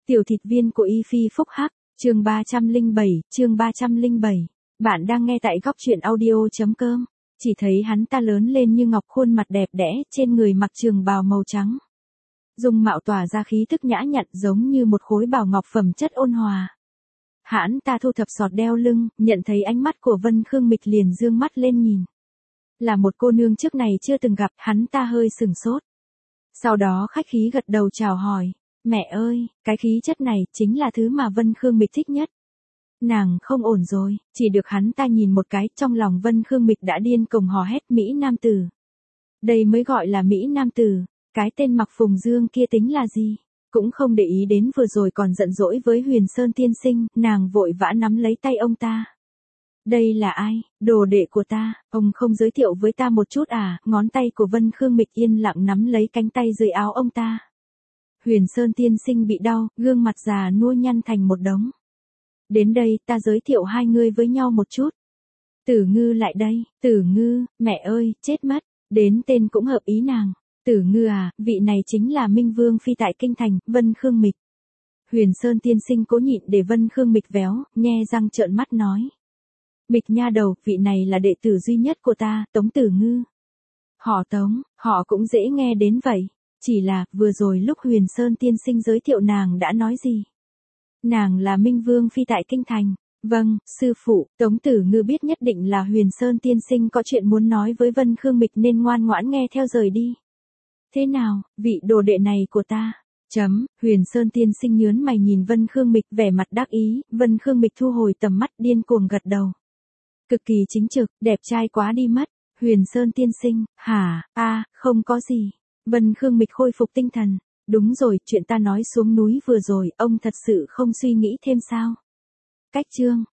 Tiểu thịt viên của Y Phi phúc hắc, chương 307. Bạn đang nghe tại góc truyện audio.com. Chỉ thấy hắn ta lớn lên như ngọc, khuôn mặt đẹp đẽ, trên người mặc trường bào màu trắng. Dung mạo tỏa ra khí tức nhã nhặn, giống như một khối bảo ngọc phẩm chất ôn hòa. Hắn ta thu thập sọt đeo lưng, nhận thấy ánh mắt của Vân Khương Mịch liền dương mắt lên nhìn. Là một cô nương trước này chưa từng gặp, hắn ta hơi sửng sốt. Sau đó khách khí gật đầu chào hỏi. Mẹ ơi, cái khí chất này chính là thứ mà Vân Khương Mịch thích nhất. Nàng không ổn rồi, chỉ được hắn ta nhìn một cái, trong lòng Vân Khương Mịch đã điên cuồng hò hét Mỹ Nam Tử. Đây mới gọi là Mỹ Nam Tử, cái tên Mặc Phùng Dương kia tính là gì? Cũng không để ý đến vừa rồi còn giận dỗi với Huyền Sơn tiên sinh, nàng vội vã nắm lấy tay ông ta. Đây là ai? Đồ đệ của ta, ông không giới thiệu với ta một chút à? Ngón tay của Vân Khương Mịch yên lặng nắm lấy cánh tay dưới áo ông ta. Huyền Sơn tiên sinh bị đau, gương mặt già nua nhăn thành một đống. Đến đây, ta giới thiệu hai người với nhau một chút. Tử Ngư lại đây, Tử Ngư, mẹ ơi, chết mất, đến tên cũng hợp ý nàng. Tử Ngư à, vị này chính là Minh Vương phi tại kinh thành, Vân Khương Mịch. Huyền Sơn tiên sinh cố nhịn để Vân Khương Mịch véo, nhe răng trợn mắt nói. Mịch nha đầu, vị này là đệ tử duy nhất của ta, Tống Tử Ngư. Họ Tống, họ cũng dễ nghe đến vậy. Chỉ là, vừa rồi lúc Huyền Sơn tiên sinh giới thiệu nàng đã nói gì? Nàng là Minh Vương phi tại kinh thành. Vâng, sư phụ, Tống Tử Ngư biết nhất định là Huyền Sơn tiên sinh có chuyện muốn nói với Vân Khương Mịch nên ngoan ngoãn nghe theo rời đi. Thế nào, vị đồ đệ này của ta? Huyền Sơn tiên sinh nhớn mày nhìn Vân Khương Mịch vẻ mặt đắc ý, Vân Khương Mịch thu hồi tầm mắt điên cuồng gật đầu. Cực kỳ chính trực, đẹp trai quá đi mất. Huyền Sơn tiên sinh, hả, không có gì. Vân Khương Mịch khôi phục tinh thần. Đúng rồi, chuyện ta nói xuống núi vừa rồi, ông thật sự không suy nghĩ thêm sao? Cách chương,